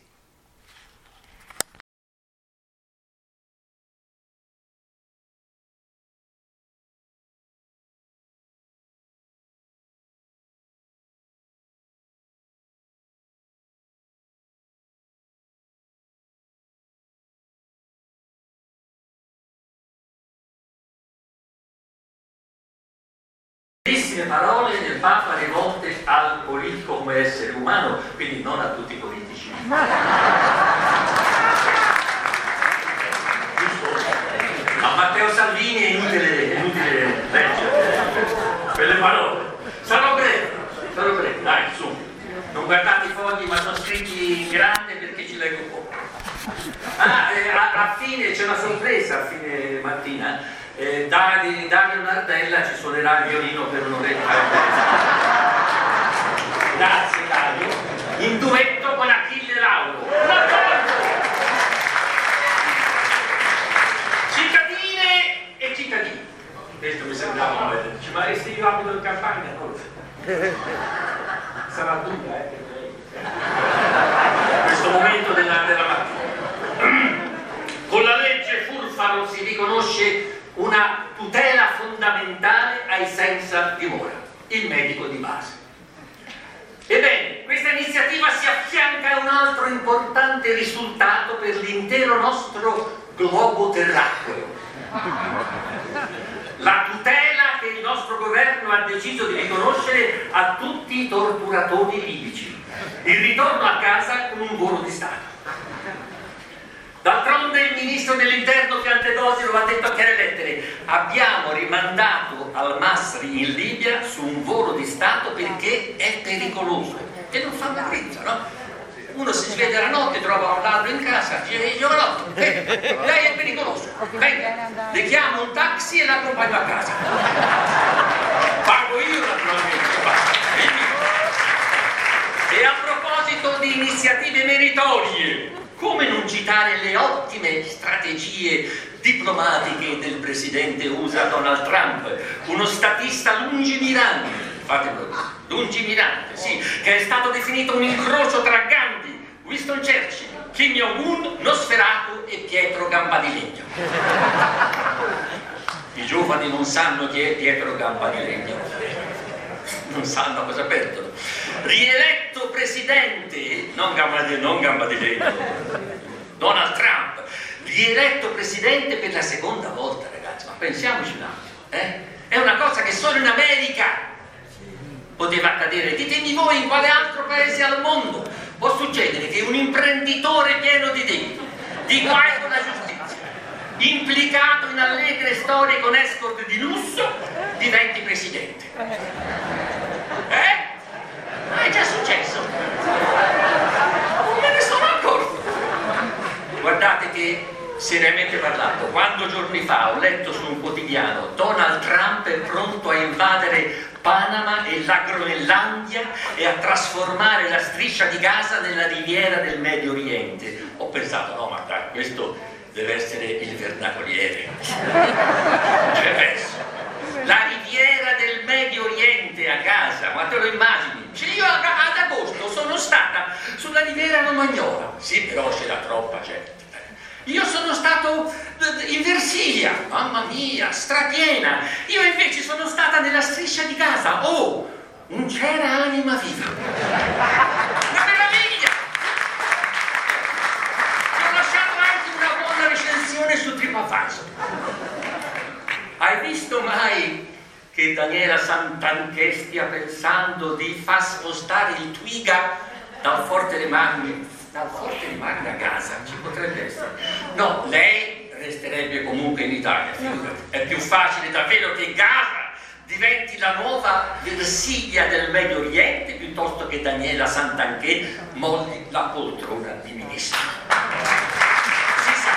Bellissime parole del Papa rivolte al politico come essere umano, quindi non a tutti i politici. A Matteo Salvini è inutile, è inutile leggere quelle parole. Sarò breve, sarò breve, dai, su. Non guardate i fogli, ma sono scritti in grande perché ci leggo poco. Ah, eh, a, a fine c'è una sorpresa a fine mattina. Eh, Dario, Dario Nardella ci suonerà il violino per un'oretta. Grazie Dario. In duetto con Achille Lauro. Cittadine e cittadini. Questo mi sembrava, ci maresti io abito in campagna, no? Sarà dura, eh? Questo momento della, della mattina. Con la legge Furfaro si riconosce una tutela fondamentale ai senza dimora, il medico di base. Ebbene, questa iniziativa si affianca a un altro importante risultato per l'intero nostro globo terracqueo. La tutela che il nostro governo ha deciso di riconoscere a tutti i torturatori libici. Il ritorno a casa con un volo di Stato. D'altronde il ministro dell'interno Piantedosi lo ha detto a chiare lettere: abbiamo rimandato al-Masri in Libia su un volo di Stato perché è pericoloso. E non fa una brezza, no? Uno si sveglia la notte, trova un ladro in casa, dice: giovanotto, lei è pericoloso, venga, le chiamo un taxi e l'accompagno a casa. Pago io naturalmente. E a proposito di iniziative meritorie, come non citare le ottime strategie diplomatiche del presidente U S A Donald Trump, uno statista lungimirante, fatelo, lungimirante, sì, che è stato definito un incrocio tra Gandhi, Winston Churchill, Kim Jong-un, Nosferatu e Pietro Gambadilegno. I giovani non sanno chi è Pietro Gambadilegno, non sanno cosa perdono. Rieletto presidente, non Gambadilegno, non Gambadilegno, Donald Trump, rieletto presidente per la seconda volta, ragazzi, ma pensiamoci un attimo, eh? È una cosa che solo in America poteva accadere. Ditemi voi in quale altro paese al mondo può succedere che un imprenditore pieno di debiti, di guai con la giustizia, implicato in allegre storie con escort di lusso, diventi presidente. Eh? è già successo. Non me ne sono accorto. Guardate che, seriamente parlando, quando giorni fa ho letto su un quotidiano Donald Trump è pronto a invadere Panama e la Groenlandia e a trasformare la striscia di Gaza nella riviera del Medio Oriente, ho pensato, no, ma dai, questo deve essere il vernacoliere. Cioè, penso, la riviera del Medio Oriente a Gaza, ma te lo immagini? Cioè, io ad agosto sono stata sulla riviera romagnola, sì, però c'era troppa gente. Io sono stato in Versilia, mamma mia, strapiena. Io invece sono stata nella striscia di Gaza. Oh, non c'era anima viva. Una meraviglia! Ti ho lasciato anche una buona recensione su TripAdvisor. Hai visto mai che Daniela Santanchè stia pensando di far spostare il Twiga dal Forte dei Marmi? Dal Forte dei Marmi a Gaza, ci potrebbe essere. No, lei resterebbe comunque in Italia, figurati. È più facile davvero che Gaza diventi la nuova Versilia del Medio Oriente piuttosto che Daniela Santanchè molli la poltrona di ministro. Si sa.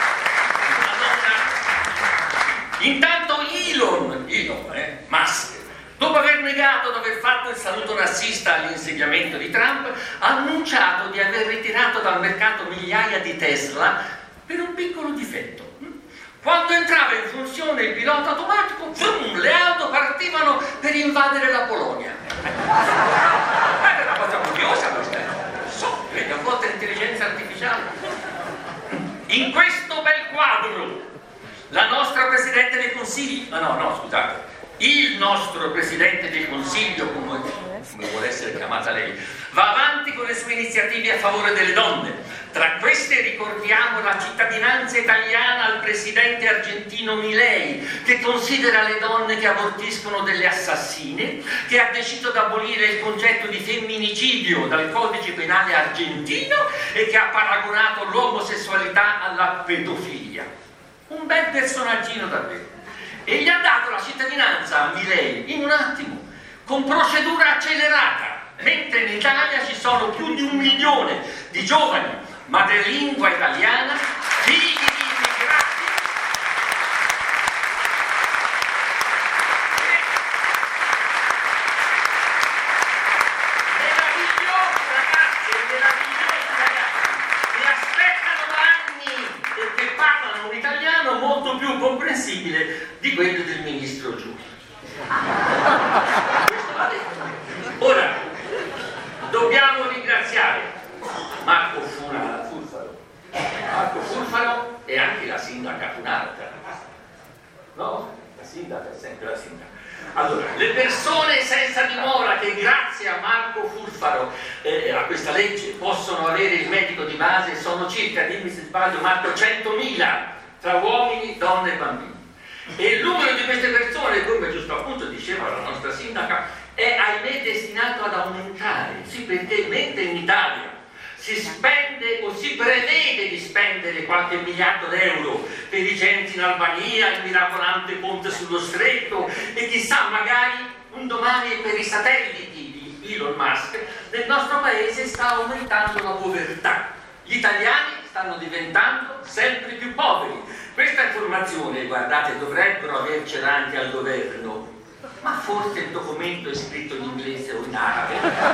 Allora, intanto Elon, Elon, eh, Musk, dopo aver negato di aver fatto il saluto razzista all'insediamento di Trump, ha annunciato di aver ritirato dal mercato migliaia di Tesla per un piccolo difetto. Quando entrava in funzione il pilota automatico, zoom, le auto partivano per invadere la Polonia. Ma è una cosa curiosa questa. So, vedi, a volte l'intelligenza artificiale. In questo bel quadro, la nostra Presidente del Consiglio, no, no, scusate, il nostro Presidente del Consiglio, come, come vuole essere chiamata lei, va avanti con le sue iniziative a favore delle donne. Tra queste ricordiamo la cittadinanza italiana al Presidente argentino Milei, che considera le donne che abortiscono delle assassine, che ha deciso di abolire il concetto di femminicidio dal codice penale argentino e che ha paragonato l'omosessualità alla pedofilia. Un bel personaggino davvero. E gli ha dato la cittadinanza a Milei in un attimo, con procedura accelerata, mentre in Italia ci sono più di un milione di giovani madrelingua italiana, figli di immigrati. Meravigliosi ragazzi e meravigliosi ragazzi che aspettano anni e che parlano un italiano molto più comprensibile di quello del ministro Giù. Ora dobbiamo ringraziare Marco Furfaro, Marco Furfaro e anche la sindaca Funarca. No? La sindaca è sempre la sindaca. Allora, le persone senza dimora che grazie a Marco Furfaro eh, a questa legge possono avere il medico di base sono circa, dimmi se sbaglio Marco, centomila tra uomini, donne e bambini. E il numero di queste persone, come giusto appunto diceva la nostra sindaca, è ahimè destinato ad aumentare. Sì, perché mentre in Italia si spende o si prevede di spendere qualche miliardo d'euro per i centri in Albania, il mirabolante ponte sullo stretto e chissà magari un domani per i satelliti di Elon Musk, nel nostro paese sta aumentando la povertà. Gli italiani stanno diventando sempre più poveri. Questa informazione, guardate, dovrebbero avercela anche al governo, ma forse il documento è scritto in inglese o in arabe.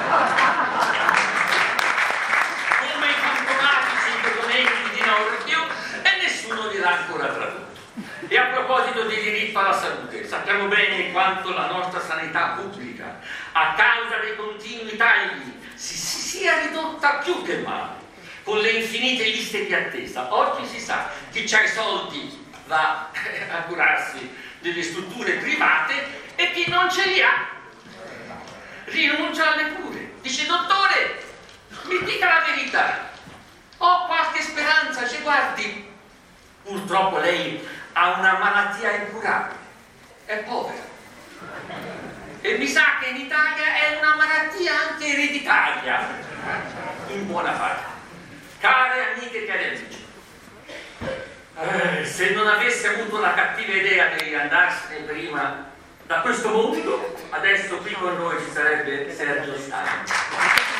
Come i fantomatici documenti di Nordio, e nessuno li ha ancora tradotto. E a proposito di diritto alla salute, sappiamo bene quanto la nostra sanità pubblica, a causa dei continui tagli, si, si sia ridotta più che male, con le infinite liste di attesa. Oggi si sa, chi ha i soldi va a curarsi delle strutture private e chi non ce li ha rinuncia alle cure. Dice: dottore, mi dica la verità, ho qualche speranza, ci guardi, purtroppo lei ha una malattia incurabile, è povera e mi sa che in Italia è una malattia anche ereditaria in buona parte. Care amiche e cari amici, eh, se non avesse avuto la cattiva idea di andarsene prima da questo mondo, adesso qui con noi ci sarebbe Sergio Stagni.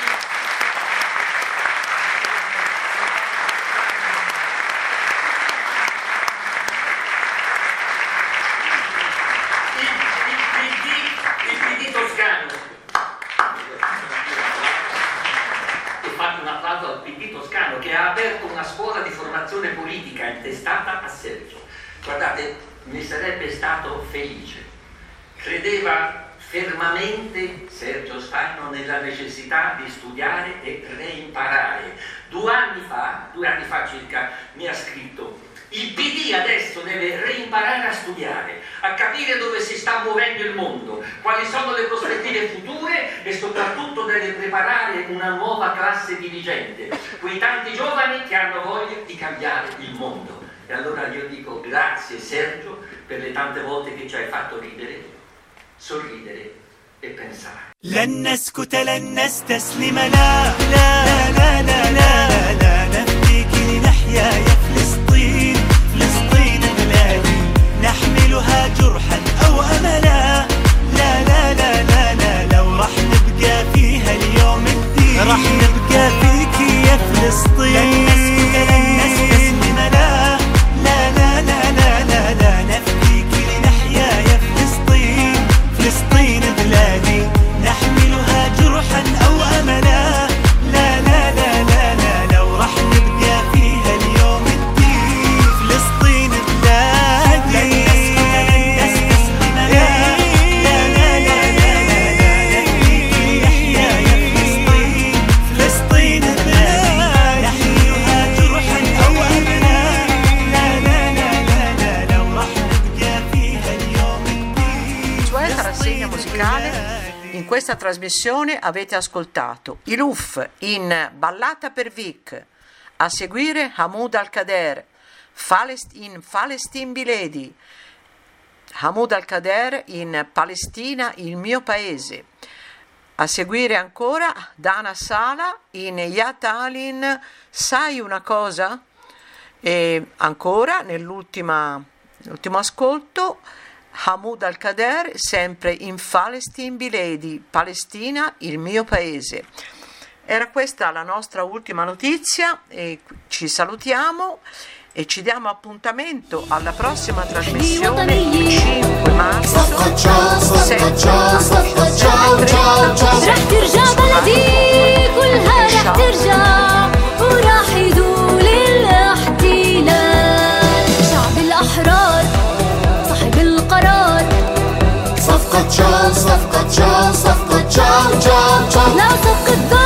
Guardate, ne sarebbe stato felice. Credeva fermamente Sergio Staino nella necessità di studiare e reimparare. Due anni fa, due anni fa circa, mi ha scritto: il P D adesso deve reimparare a studiare, a capire dove si sta muovendo il mondo, quali sono le prospettive future e soprattutto deve preparare una nuova classe dirigente, quei tanti giovani che hanno voglia di cambiare il mondo. E allora io dico grazie Sergio per le tante volte che ci hai fatto ridere, sorridere e pensare. لن نسكت لن نستسلم لا لا لا لا لا لا نفديك لنحيا يا فلسطين فلسطين بلادي نحملها جرحا أو أملا لا لا لا لا لا لو راح نبقى فيها اليوم الدين راح نبقى فيك يا فلسطين لن نسكت لن نستسلم لا لا لا لا لا لا لا نفديك لنحيا يا فلسطين فلسطين بلادي نحملها جرحا أو أملا لا لا لا لا لا لو راح نبقى فيها اليوم الدين فلسطين بلادي لن نستسلم لا لا لا لا لا لا نحيي نحيا يا فلسطين فلسطين بلادي نحملها جرحا أو أملا لا لا لا لا لا لو راح نبقى فيها اليوم الدين. Cioè la rassegna musicale. In questa trasmissione avete ascoltato i Luf in Ballata per Vic, a seguire Hamoud Al-Kader Falest- in Falestin Biledi, Hamoud Al-Kader in Palestina, il mio paese, a seguire ancora Dana Sala in Yatalin, sai una cosa? E ancora nell'ultima, nell'ultimo ascolto Hamoud Al-Kader sempre in Falestin Biledi, Palestina, il mio paese. Era questa la nostra ultima notizia e ci salutiamo e ci diamo appuntamento alla prossima trasmissione il cinque marzo sette رح ترجع بلدي كلها رح ترجع وراح يزول الاحتلال شعب الأحرار صاحب القرار صفقة جاو صفقة جاو صفقة جاو جاو جاو لا صفقة